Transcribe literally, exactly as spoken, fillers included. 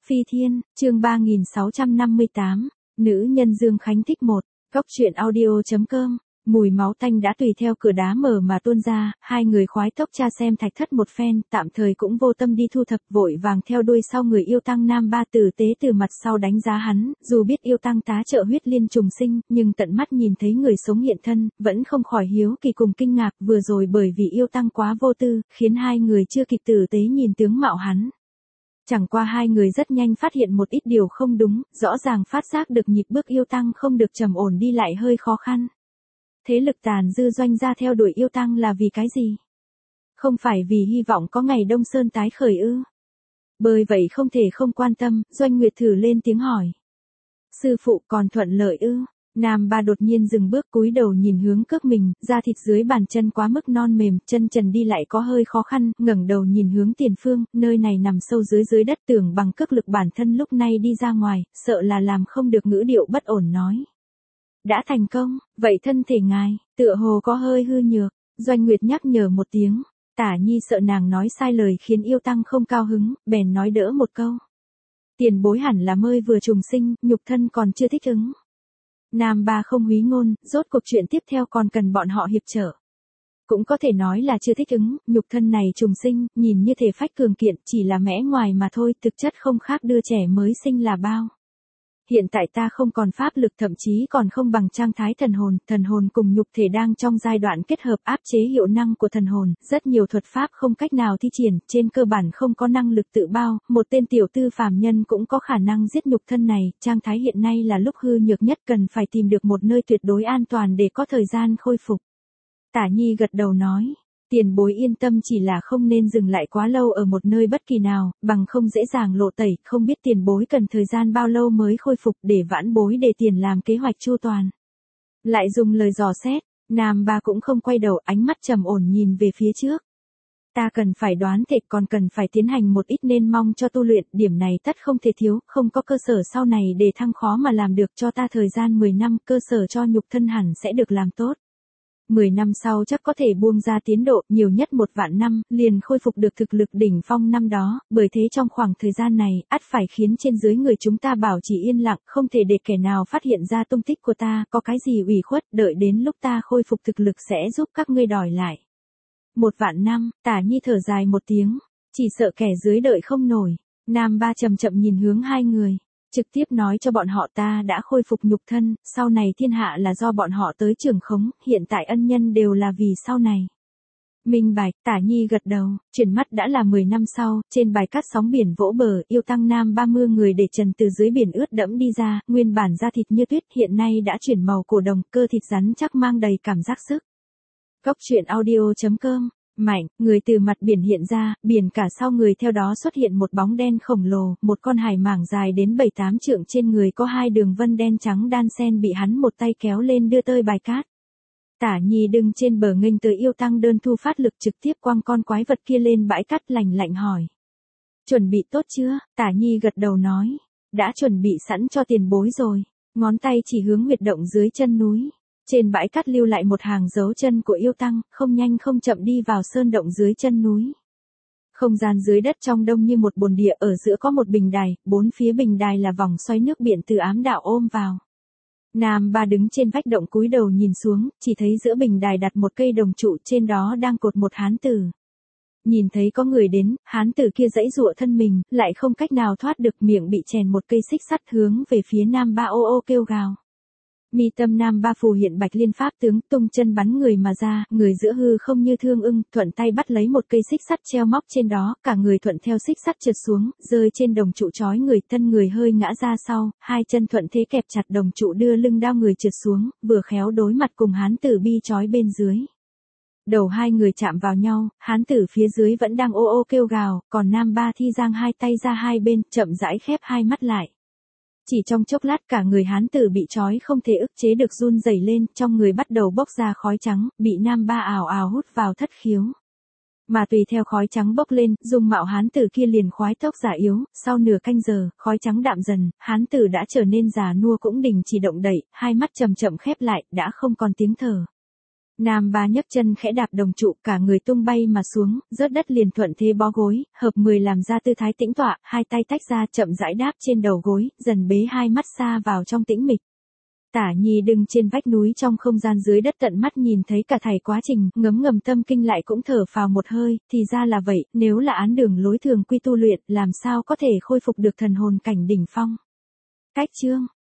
Phi Thiên, chương ba nghìn sáu trăm năm mươi tám, nữ nhân Dương Khánh thích một, góc truyện audio.com, mùi máu tanh đã tùy theo cửa đá mở mà tuôn ra, hai người khoái tốc tra xem thạch thất một phen, tạm thời cũng vô tâm đi thu thập, vội vàng theo đuôi sau người yêu tăng nam ba tử tế từ mặt sau đánh giá hắn, dù biết yêu tăng tá trợ huyết liên trùng sinh, nhưng tận mắt nhìn thấy người sống hiện thân, vẫn không khỏi hiếu kỳ cùng kinh ngạc, vừa rồi bởi vì yêu tăng quá vô tư, khiến hai người chưa kịp tử tế nhìn tướng mạo hắn. Chẳng qua hai người rất nhanh phát hiện một ít điều không đúng, rõ ràng phát giác được nhịp bước yêu tăng không được trầm ổn đi lại hơi khó khăn. Thế lực tàn dư doanh ra theo đuổi yêu tăng là vì cái gì? Không phải vì hy vọng có ngày Đông Sơn tái khởi ư? Bởi vậy không thể không quan tâm, Doanh Nguyệt thử lên tiếng hỏi. Sư phụ còn thuận lợi ư? Nam ba đột nhiên dừng bước cúi đầu nhìn hướng cước mình, da thịt dưới bàn chân quá mức non mềm, chân trần đi lại có hơi khó khăn, ngẩng đầu nhìn hướng tiền phương, nơi này nằm sâu dưới dưới đất tưởng bằng cước lực bản thân lúc này đi ra ngoài, sợ là làm không được ngữ điệu bất ổn nói. Đã thành công, vậy thân thể ngài, tựa hồ có hơi hư nhược, Doanh Nguyệt nhắc nhở một tiếng, Tả Nhi sợ nàng nói sai lời khiến yêu tăng không cao hứng, bèn nói đỡ một câu. Tiền bối hẳn là mới vừa trùng sinh, nhục thân còn chưa thích ứng. Nam ba không húy ngôn, rốt cuộc chuyện tiếp theo còn cần bọn họ hiệp trợ. Cũng có thể nói là chưa thích ứng, nhục thân này trùng sinh, nhìn như thể phách cường kiện, chỉ là mẽ ngoài mà thôi, thực chất không khác đưa trẻ mới sinh là bao. Hiện tại ta không còn pháp lực, thậm chí còn không bằng trạng thái thần hồn, thần hồn cùng nhục thể đang trong giai đoạn kết hợp áp chế hiệu năng của thần hồn, rất nhiều thuật pháp không cách nào thi triển, trên cơ bản không có năng lực tự bao, một tên tiểu tư phàm nhân cũng có khả năng giết nhục thân này, trạng thái hiện nay là lúc hư nhược nhất, cần phải tìm được một nơi tuyệt đối an toàn để có thời gian khôi phục. Tả Nhi gật đầu nói. Tiền bối yên tâm, chỉ là không nên dừng lại quá lâu ở một nơi bất kỳ nào, bằng không dễ dàng lộ tẩy, không biết tiền bối cần thời gian bao lâu mới khôi phục, để vãn bối để tiền làm kế hoạch chu toàn. Lại dùng lời dò xét, Nam ba cũng không quay đầu, ánh mắt trầm ổn nhìn về phía trước. Ta cần phải đoán thể, còn cần phải tiến hành một ít nên mong cho tu luyện, điểm này tất không thể thiếu, không có cơ sở sau này để thăng khó mà làm được, cho ta thời gian mười năm, cơ sở cho nhục thân hẳn sẽ được làm tốt. mười năm sau chắc có thể buông ra tiến độ, nhiều nhất một vạn năm, liền khôi phục được thực lực đỉnh phong năm đó, bởi thế trong khoảng thời gian này, ắt phải khiến trên dưới người chúng ta bảo trì yên lặng, không thể để kẻ nào phát hiện ra tung tích của ta, có cái gì ủy khuất, đợi đến lúc ta khôi phục thực lực sẽ giúp các ngươi đòi lại. Một vạn năm, Tả Nhi thở dài một tiếng, chỉ sợ kẻ dưới đợi không nổi. Nam ba chậm chậm nhìn hướng hai người. Trực tiếp nói cho bọn họ ta đã khôi phục nhục thân, sau này thiên hạ là do bọn họ tới trưởng khống, hiện tại ân nhân đều là vì sau này. Minh bạch, Tả Nhi gật đầu, chuyển mắt đã là mười năm sau, trên bãi cát sóng biển vỗ bờ, yêu tăng nam ba mươi người để trần từ dưới biển ướt đẫm đi ra, nguyên bản da thịt như tuyết hiện nay đã chuyển màu cổ đồng, cơ thịt rắn chắc mang đầy cảm giác sức. Góc truyện audio.com. Mạnh, người từ mặt biển hiện ra, biển cả sau người theo đó xuất hiện một bóng đen khổng lồ, một con hải mảng dài đến bảy tám trượng, trên người có hai đường vân đen trắng đan xen bị hắn một tay kéo lên đưa tơi bãi cát. Tả Nhi đứng trên bờ nghênh tới yêu tăng đơn thu phát lực trực tiếp quăng con quái vật kia lên bãi cát, lạnh lạnh hỏi. Chuẩn bị tốt chưa? Tả Nhi gật đầu nói. Đã chuẩn bị sẵn cho tiền bối rồi. Ngón tay chỉ hướng huyệt động dưới chân núi. Trên bãi cát lưu lại một hàng dấu chân của yêu tăng, không nhanh không chậm đi vào sơn động dưới chân núi. Không gian dưới đất trong đông như một bồn địa, ở giữa có một bình đài, bốn phía bình đài là vòng xoáy nước biển từ ám đạo ôm vào. Nam ba đứng trên vách động cúi đầu nhìn xuống, chỉ thấy giữa bình đài đặt một cây đồng trụ, trên đó đang cột một hán tử. Nhìn thấy có người đến, hán tử kia giãy giụa thân mình, lại không cách nào thoát được, miệng bị chèn một cây xích sắt, hướng về phía Nam ba ô ô kêu gào. Mi tâm Nam ba phù hiện bạch liên pháp tướng, tung chân bắn người mà ra, người giữa hư không như thương ưng, thuận tay bắt lấy một cây xích sắt treo móc trên đó, cả người thuận theo xích sắt trượt xuống, rơi trên đồng trụ trói người, thân người hơi ngã ra sau, hai chân thuận thế kẹp chặt đồng trụ đưa lưng đao người trượt xuống, vừa khéo đối mặt cùng hán tử bi trói bên dưới. Đầu hai người chạm vào nhau, hán tử phía dưới vẫn đang ô ô kêu gào, còn Nam ba thi giang hai tay ra hai bên, chậm rãi khép hai mắt lại. Chỉ trong chốc lát cả người hán tử bị trói không thể ức chế được run rẩy lên, trong người bắt đầu bốc ra khói trắng, bị Nam ba ảo ảo hút vào thất khiếu. Mà tùy theo khói trắng bốc lên, dung mạo hán tử kia liền khoái tốc già yếu, sau nửa canh giờ, khói trắng đạm dần, hán tử đã trở nên già nua cũng đình chỉ động đậy, hai mắt chậm chậm khép lại, đã không còn tiếng thở. Nam ba nhấc chân khẽ đạp đồng trụ, cả người tung bay mà xuống, rớt đất liền thuận thế bó gối, hợp mười làm ra tư thái tĩnh tọa, hai tay tách ra chậm rãi đáp trên đầu gối, dần bế hai mắt xa vào trong tĩnh mịch. Tả Nhi đứng trên vách núi trong không gian dưới đất tận mắt nhìn thấy cả thảy quá trình, ngấm ngầm tâm kinh lại cũng thở phào một hơi, thì ra là vậy, nếu là án đường lối thường quy tu luyện, làm sao có thể khôi phục được thần hồn cảnh đỉnh phong. Cách chương